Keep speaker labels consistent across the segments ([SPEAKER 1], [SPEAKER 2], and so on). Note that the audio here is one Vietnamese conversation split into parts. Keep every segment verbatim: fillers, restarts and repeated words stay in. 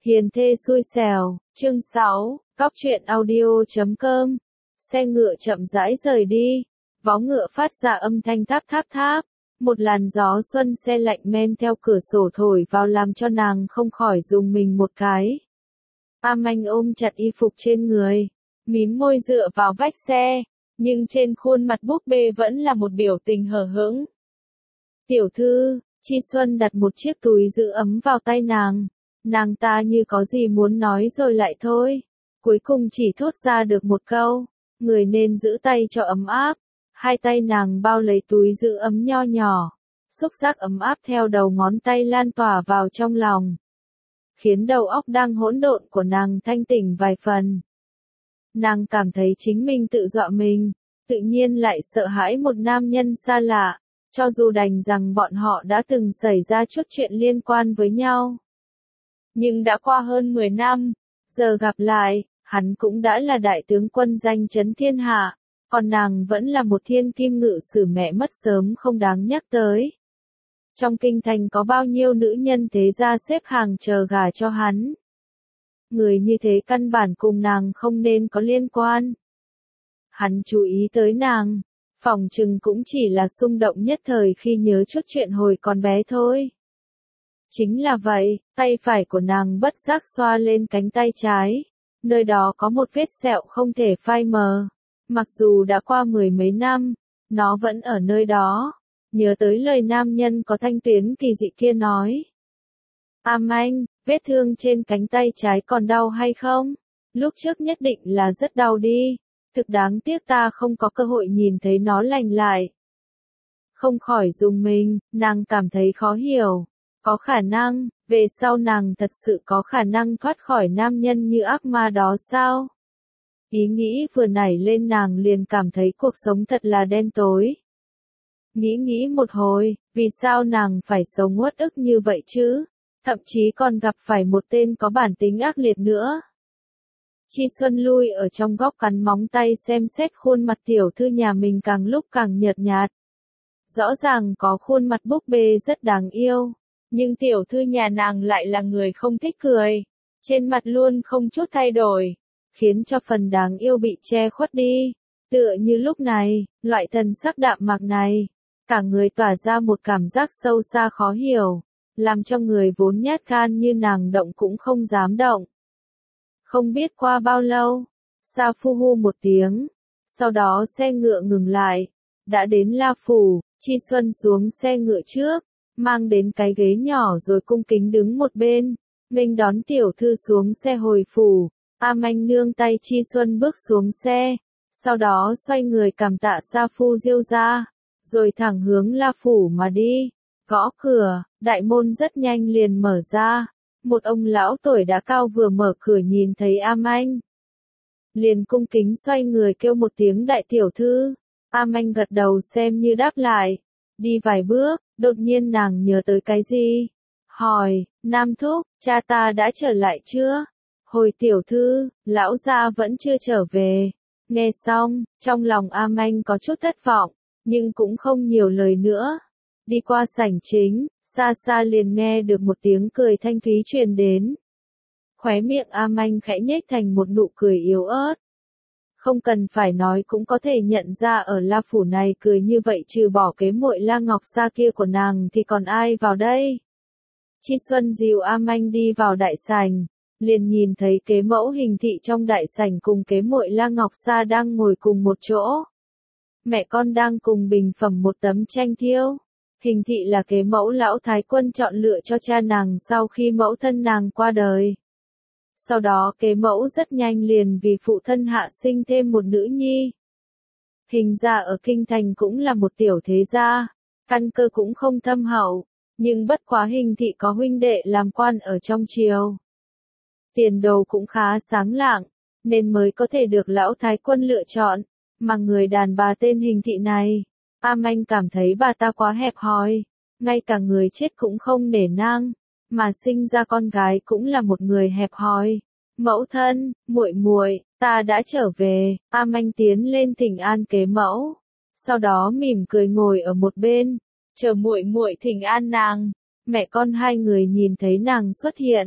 [SPEAKER 1] Hiền thê xui xẻo, chương sáu, cóc truyện audio chấm com. Xe ngựa chậm rãi rời đi, vó ngựa phát ra âm thanh tháp tháp tháp. Một làn gió xuân se lạnh men theo cửa sổ thổi vào làm cho nàng không khỏi rùng mình một cái. A Manh ôm chặt y phục trên người, mím môi dựa vào vách xe, nhưng trên khuôn mặt búp bê vẫn là một biểu tình hờ hững. Tiểu thư, Chi Xuân đặt một chiếc túi giữ ấm vào tay nàng. Nàng ta như có gì muốn nói rồi lại thôi. Cuối cùng chỉ thốt ra được một câu, người nên giữ tay cho ấm áp. Hai tay nàng bao lấy túi giữ ấm nho nhỏ, xúc giác ấm áp theo đầu ngón tay lan tỏa vào trong lòng, khiến đầu óc đang hỗn độn của nàng thanh tỉnh vài phần. Nàng cảm thấy chính mình tự dọa mình, tự nhiên lại sợ hãi một nam nhân xa lạ, cho dù đành rằng bọn họ đã từng xảy ra chút chuyện liên quan với nhau. Nhưng đã qua hơn mười năm, giờ gặp lại, hắn cũng đã là đại tướng quân danh chấn thiên hạ, còn nàng vẫn là một thiên kim ngự sử mẹ mất sớm không đáng nhắc tới. Trong kinh thành có bao nhiêu nữ nhân thế gia xếp hàng chờ gả cho hắn. Người như thế căn bản cùng nàng không nên có liên quan. Hắn chú ý tới nàng, phỏng chừng cũng chỉ là xung động nhất thời khi nhớ chút chuyện hồi còn bé thôi. Chính là vậy, tay phải của nàng bất giác xoa lên cánh tay trái, nơi đó có một vết sẹo không thể phai mờ. Mặc dù đã qua mười mấy năm, nó vẫn ở nơi đó. Nhớ tới lời nam nhân có thanh tuyến kỳ dị kia nói. A Manh, vết thương trên cánh tay trái còn đau hay không? Lúc trước nhất định là rất đau đi. Thực đáng tiếc ta không có cơ hội nhìn thấy nó lành lại. Không khỏi rùng mình, nàng cảm thấy khó hiểu. Có khả năng, về sau nàng thật sự có khả năng thoát khỏi nam nhân như ác ma đó sao? Ý nghĩ vừa nảy lên nàng liền cảm thấy cuộc sống thật là đen tối. Nghĩ nghĩ một hồi, vì sao nàng phải sống uất ức như vậy chứ? Thậm chí còn gặp phải một tên có bản tính ác liệt nữa. Chi Xuân lui ở trong góc cắn móng tay xem xét khuôn mặt tiểu thư nhà mình càng lúc càng nhợt nhạt. Rõ ràng có khuôn mặt búp bê rất đáng yêu, nhưng tiểu thư nhà nàng lại là người không thích cười. Trên mặt luôn không chút thay đổi, khiến cho phần đáng yêu bị che khuất đi. Tựa như lúc này, loại thần sắc đạm mạc này, cả người tỏa ra một cảm giác sâu xa khó hiểu, làm cho người vốn nhát gan như nàng động cũng không dám động. Không biết qua bao lâu, Sa Phu hu một tiếng, sau đó xe ngựa ngừng lại, đã đến La Phủ. Chi Xuân xuống xe ngựa trước, mang đến cái ghế nhỏ rồi cung kính đứng một bên, nghênh đón tiểu thư xuống xe hồi phủ. A Manh nương tay Chi Xuân bước xuống xe, sau đó xoay người cảm tạ Sa Phu Diêu ra, rồi thẳng hướng La Phủ mà đi. Gõ cửa, đại môn rất nhanh liền mở ra. Một ông lão tuổi đã cao vừa mở cửa nhìn thấy A Manh, liền cung kính xoay người kêu một tiếng đại tiểu thư. A Manh gật đầu xem như đáp lại, đi vài bước, đột nhiên nàng nhớ tới cái gì, hỏi, Nam thúc, cha ta đã trở lại chưa? Hồi tiểu thư, lão gia vẫn chưa trở về. Nghe xong, trong lòng A Manh có chút thất vọng, nhưng cũng không nhiều lời nữa. Đi qua sảnh chính, xa xa liền nghe được một tiếng cười thanh thúy truyền đến. Khóe miệng A Manh khẽ nhếch thành một nụ cười yếu ớt. Không cần phải nói cũng có thể nhận ra ở La Phủ này cười như vậy trừ bỏ kế muội La Ngọc Sa kia của nàng thì còn ai vào đây. Chi Xuân dìu A Manh đi vào đại sảnh, liền nhìn thấy kế mẫu Hình Thị trong đại sảnh cùng kế muội La Ngọc Sa đang ngồi cùng một chỗ. Mẹ con đang cùng bình phẩm một tấm tranh thiêu. Hình Thị là kế mẫu lão thái quân chọn lựa cho cha nàng sau khi mẫu thân nàng qua đời. Sau đó kế mẫu rất nhanh liền vì phụ thân hạ sinh thêm một nữ nhi. Hình gia ở kinh thành cũng là một tiểu thế gia, căn cơ cũng không thâm hậu, nhưng bất quá Hình Thị có huynh đệ làm quan ở trong triều. Tiền đồ cũng khá sáng lạng, nên mới có thể được lão thái quân lựa chọn, mà người đàn bà tên Hình Thị này, A Manh cảm thấy bà ta quá hẹp hòi, ngay cả người chết cũng không nể nang, mà sinh ra con gái cũng là một người hẹp hòi. Mẫu thân, muội muội, ta đã trở về. A Manh tiến lên thỉnh an kế mẫu, sau đó mỉm cười ngồi ở một bên, chờ muội muội thỉnh an nàng. Mẹ con hai người nhìn thấy nàng xuất hiện,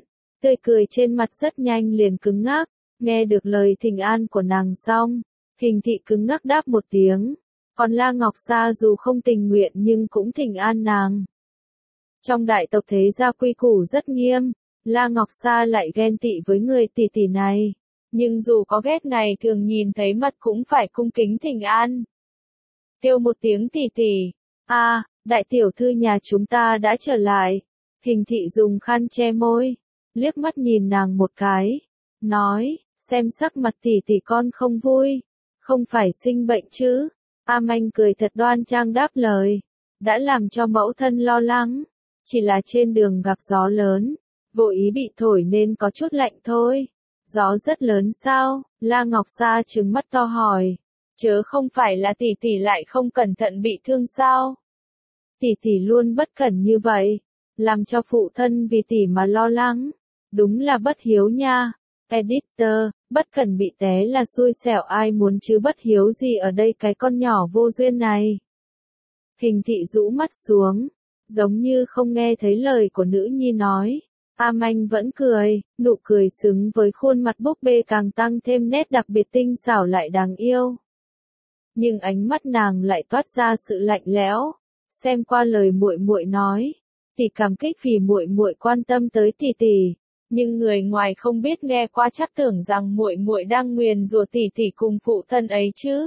[SPEAKER 1] tươi cười trên mặt rất nhanh liền cứng ngắc, nghe được lời thỉnh an của nàng xong, Hình thị cứng ngắc đáp một tiếng, còn La Ngọc Sa dù không tình nguyện nhưng cũng thỉnh an nàng. Trong đại tộc thế gia quy củ rất nghiêm, La Ngọc Sa lại ghen tị với người tỷ tỷ này, nhưng dù có ghét ngày thường nhìn thấy mặt cũng phải cung kính thỉnh an. Kêu một tiếng tỷ tỷ, a, đại tiểu thư nhà chúng ta đã trở lại. Hình thị dùng khăn che môi, liếc mắt nhìn nàng một cái, nói, xem sắc mặt tỷ tỷ con không vui, không phải sinh bệnh chứ? A Manh cười thật đoan trang đáp lời, đã làm cho mẫu thân lo lắng, chỉ là trên đường gặp gió lớn, vô ý bị thổi nên có chút lạnh thôi. Gió rất lớn sao? La Ngọc Sa trừng mắt to hỏi, chớ không phải là tỷ tỷ lại không cẩn thận bị thương sao? Tỷ tỷ luôn bất cẩn như vậy, làm cho phụ thân vì tỷ mà lo lắng, đúng là bất hiếu nha. Editor, bất cẩn bị té là xui xẻo, ai muốn chứ bất hiếu gì ở đây cái con nhỏ vô duyên này. Hình thị rũ mắt xuống, giống như không nghe thấy lời của nữ nhi nói. A Manh vẫn cười, nụ cười xứng với khuôn mặt búp bê càng tăng thêm nét đặc biệt tinh xảo lại đáng yêu. Nhưng ánh mắt nàng lại toát ra sự lạnh lẽo. Xem qua lời muội muội nói, tỷ cảm kích vì muội muội quan tâm tới tỷ tỷ, nhưng người ngoài không biết nghe qua chắc tưởng rằng muội muội đang nguyền rủa tỷ tỷ cùng phụ thân ấy chứ.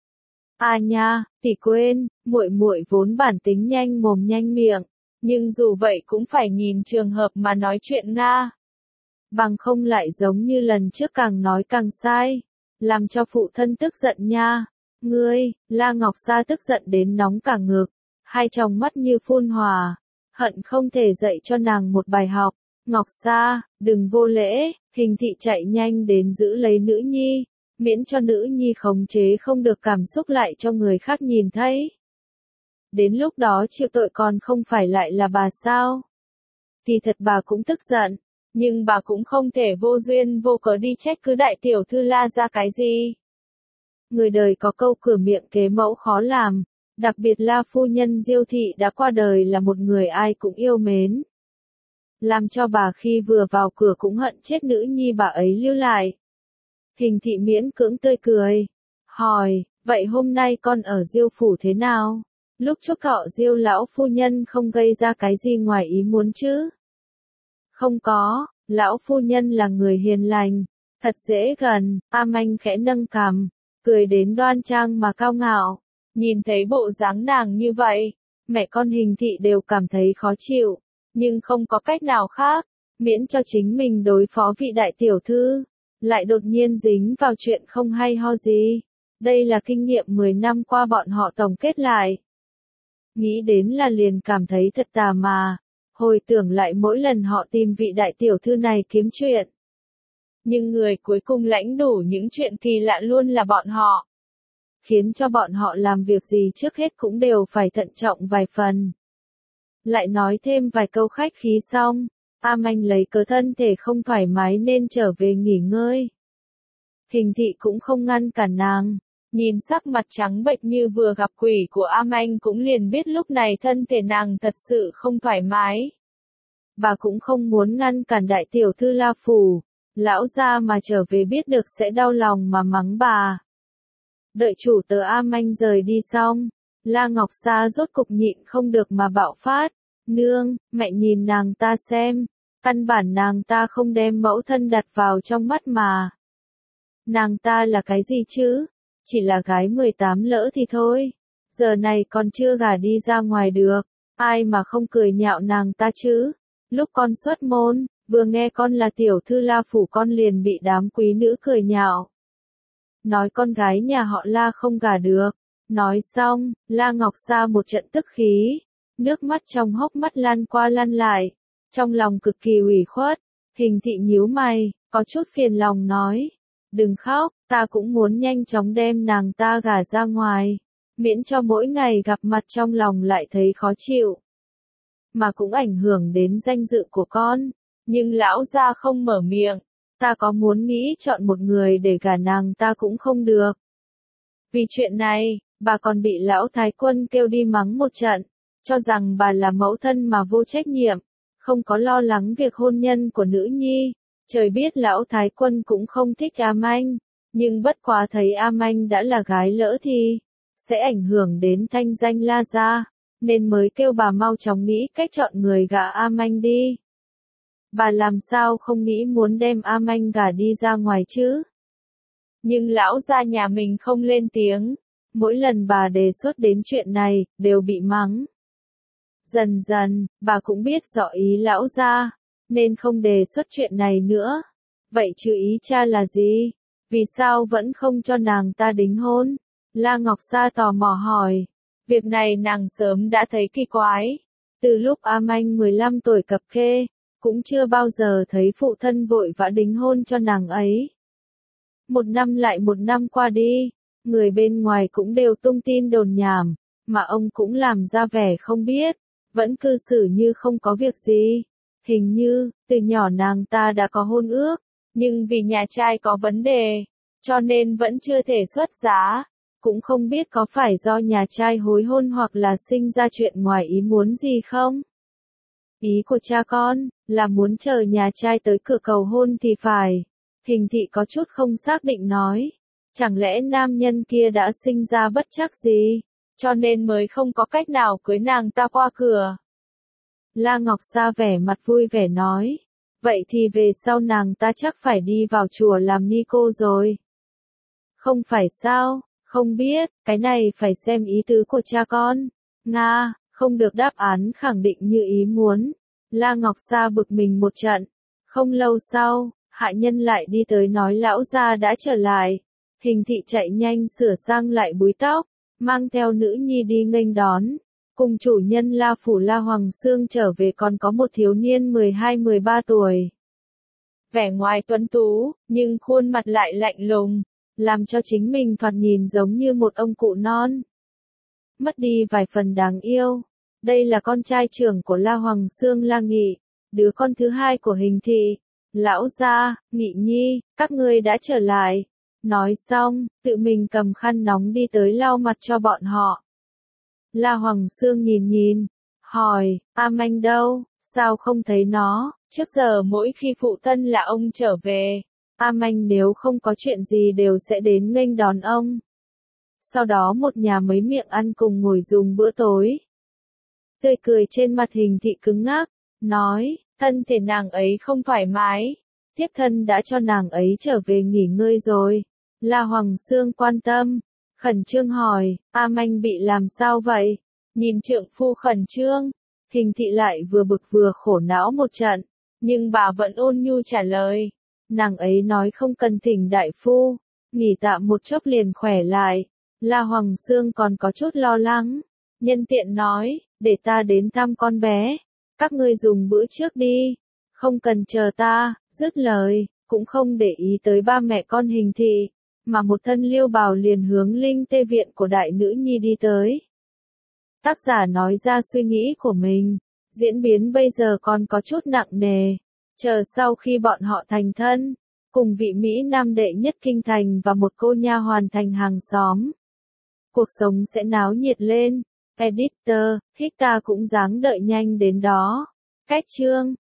[SPEAKER 1] À nha, tỷ quên, muội muội vốn bản tính nhanh mồm nhanh miệng, nhưng dù vậy cũng phải nhìn trường hợp mà nói chuyện nga. Bằng không lại giống như lần trước càng nói càng sai, làm cho phụ thân tức giận nha. Ngươi, La Ngọc Sa tức giận đến nóng cả ngực, hai tròng mắt như phun hỏa, hận không thể dạy cho nàng một bài học. Ngọc Sa, đừng vô lễ. Hình thị chạy nhanh đến giữ lấy nữ nhi, miễn cho nữ nhi khống chế không được cảm xúc lại cho người khác nhìn thấy. Đến lúc đó chịu tội còn không phải lại là bà sao? Thì thật bà cũng tức giận, nhưng bà cũng không thể vô duyên vô cớ đi trách cứ đại tiểu thư La ra cái gì. Người đời có câu cửa miệng kế mẫu khó làm, đặc biệt La phu nhân Diêu thị đã qua đời là một người ai cũng yêu mến. Làm cho bà khi vừa vào cửa cũng hận chết nữ nhi bà ấy lưu lại. Hình thị miễn cưỡng tươi cười, hỏi, vậy hôm nay con ở Diêu phủ thế nào? Lúc chúc thọ Diêu lão phu nhân không gây ra cái gì ngoài ý muốn chứ? Không có, lão phu nhân là người hiền lành, thật dễ gần. A Manh khẽ nâng cằm, cười đến đoan trang mà cao ngạo. Nhìn thấy bộ dáng nàng như vậy, mẹ con Hình thị đều cảm thấy khó chịu, nhưng không có cách nào khác, miễn cho chính mình đối phó vị đại tiểu thư, lại đột nhiên dính vào chuyện không hay ho gì. Đây là kinh nghiệm mười năm qua bọn họ tổng kết lại. Nghĩ đến là liền cảm thấy thật tà mà, hồi tưởng lại mỗi lần họ tìm vị đại tiểu thư này kiếm chuyện. Nhưng người cuối cùng lãnh đủ những chuyện kỳ lạ luôn là bọn họ. Khiến cho bọn họ làm việc gì trước hết cũng đều phải thận trọng vài phần. Lại nói thêm vài câu khách khí xong, A Manh lấy cớ thân thể không thoải mái nên trở về nghỉ ngơi. Hình thị cũng không ngăn cản nàng, nhìn sắc mặt trắng bệch như vừa gặp quỷ của A Manh cũng liền biết lúc này thân thể nàng thật sự không thoải mái. Bà cũng không muốn ngăn cản đại tiểu thư La phủ, lão gia mà trở về biết được sẽ đau lòng mà mắng bà. Đợi chủ tớ A Manh rời đi xong, La Ngọc Sa rốt cục nhịn không được mà bạo phát. Nương, mẹ nhìn nàng ta xem, căn bản nàng ta không đem mẫu thân đặt vào trong mắt mà. Nàng ta là cái gì chứ? Chỉ là gái mười tám lỡ thì thôi. Giờ này còn chưa gả đi ra ngoài được, ai mà không cười nhạo nàng ta chứ? Lúc con xuất môn, vừa nghe con là tiểu thư La phủ con liền bị đám quý nữ cười nhạo. Nói con gái nhà họ La không gả được. Nói xong, La Ngọc Sa một trận tức khí, nước mắt trong hốc mắt lăn qua lăn lại, trong lòng cực kỳ ủy khuất. Hình thị nhíu mày, có chút phiền lòng nói, đừng khóc, ta cũng muốn nhanh chóng đem nàng ta gả ra ngoài, miễn cho mỗi ngày gặp mặt trong lòng lại thấy khó chịu, mà cũng ảnh hưởng đến danh dự của con. Nhưng lão gia không mở miệng, ta có muốn nghĩ chọn một người để gả nàng ta cũng không được. Vì chuyện này, bà còn bị lão thái quân kêu đi mắng một trận, cho rằng bà là mẫu thân mà vô trách nhiệm, không có lo lắng việc hôn nhân của nữ nhi. Trời biết lão thái quân cũng không thích A Manh, nhưng bất quá thấy A Manh đã là gái lỡ thì sẽ ảnh hưởng đến thanh danh La gia, nên mới kêu bà mau chóng nghĩ cách chọn người gả A Manh đi. Bà làm sao không nghĩ muốn đem A Manh gả đi ra ngoài chứ? Nhưng lão gia nhà mình không lên tiếng, mỗi lần bà đề xuất đến chuyện này, đều bị mắng. Dần dần, bà cũng biết rõ ý lão gia, nên không đề xuất chuyện này nữa. Vậy chứ ý cha là gì? Vì sao vẫn không cho nàng ta đính hôn? La Ngọc Sa tò mò hỏi. Việc này nàng sớm đã thấy kỳ quái. Từ lúc A Manh mười lăm tuổi cập kê, cũng chưa bao giờ thấy phụ thân vội vã đính hôn cho nàng ấy. Một năm lại một năm qua đi, người bên ngoài cũng đều tung tin đồn nhảm, mà ông cũng làm ra vẻ không biết, vẫn cư xử như không có việc gì. Hình như, từ nhỏ nàng ta đã có hôn ước, nhưng vì nhà trai có vấn đề, cho nên vẫn chưa thể xuất giá. Cũng không biết có phải do nhà trai hối hôn hoặc là sinh ra chuyện ngoài ý muốn gì không? Ý của cha con, là muốn chờ nhà trai tới cửa cầu hôn thì phải. Hình thị có chút không xác định nói. Chẳng lẽ nam nhân kia đã sinh ra bất trắc gì, cho nên mới không có cách nào cưới nàng ta qua cửa. La Ngọc Sa vẻ mặt vui vẻ nói. Vậy thì về sau nàng ta chắc phải đi vào chùa làm ni cô rồi. Không phải sao, không biết, cái này phải xem ý tứ của cha con. Nga, không được đáp án khẳng định như ý muốn. La Ngọc Sa bực mình một trận. Không lâu sau, hạ nhân lại đi tới nói lão gia đã trở lại. Hình thị chạy nhanh sửa sang lại búi tóc, mang theo nữ nhi đi nghênh đón. Cùng chủ nhân La Phủ La Hoàng Xương trở về còn có một thiếu niên mười hai mười ba tuổi. Vẻ ngoài tuấn tú, nhưng khuôn mặt lại lạnh lùng, làm cho chính mình thoạt nhìn giống như một ông cụ non. Mất đi vài phần đáng yêu. Đây là con trai trưởng của La Hoàng Xương La Nghị, đứa con thứ hai của Hình thị. Lão gia, Nghị nhi, các ngươi đã trở lại. Nói xong, tự mình cầm khăn nóng đi tới lau mặt cho bọn họ. La Hoàng Xương nhìn nhìn, hỏi, A Manh đâu, sao không thấy nó? Trước giờ mỗi khi phụ thân là ông trở về, A Manh nếu không có chuyện gì đều sẽ đến nghênh đón ông. Sau đó một nhà mấy miệng ăn cùng ngồi dùng bữa tối. Tươi cười trên mặt Hình thị cứng ngắc, nói, thân thể nàng ấy không thoải mái, thiếp thân đã cho nàng ấy trở về nghỉ ngơi rồi. La Hoàng Xương quan tâm, khẩn trương hỏi, A Manh bị làm sao vậy? Nhìn trượng phu khẩn trương, Hình thị lại vừa bực vừa khổ não một trận, nhưng bà vẫn ôn nhu trả lời. Nàng ấy nói không cần thỉnh đại phu, nghỉ tạm một chốc liền khỏe lại. La Hoàng Xương còn có chút lo lắng, nhân tiện nói, để ta đến thăm con bé, các ngươi dùng bữa trước đi, không cần chờ ta. Dứt lời, cũng không để ý tới ba mẹ con Hình thị, mà một thân liêu bào liền hướng linh tê viện của đại nữ nhi đi tới. Tác giả nói ra suy nghĩ của mình, diễn biến bây giờ còn có chút nặng nề, chờ sau khi bọn họ thành thân, cùng vị Mỹ Nam đệ nhất kinh thành và một cô nha hoàn thành hàng xóm. Cuộc sống sẽ náo nhiệt lên, editor, Hicta cũng dáng đợi nhanh đến đó. Cách chương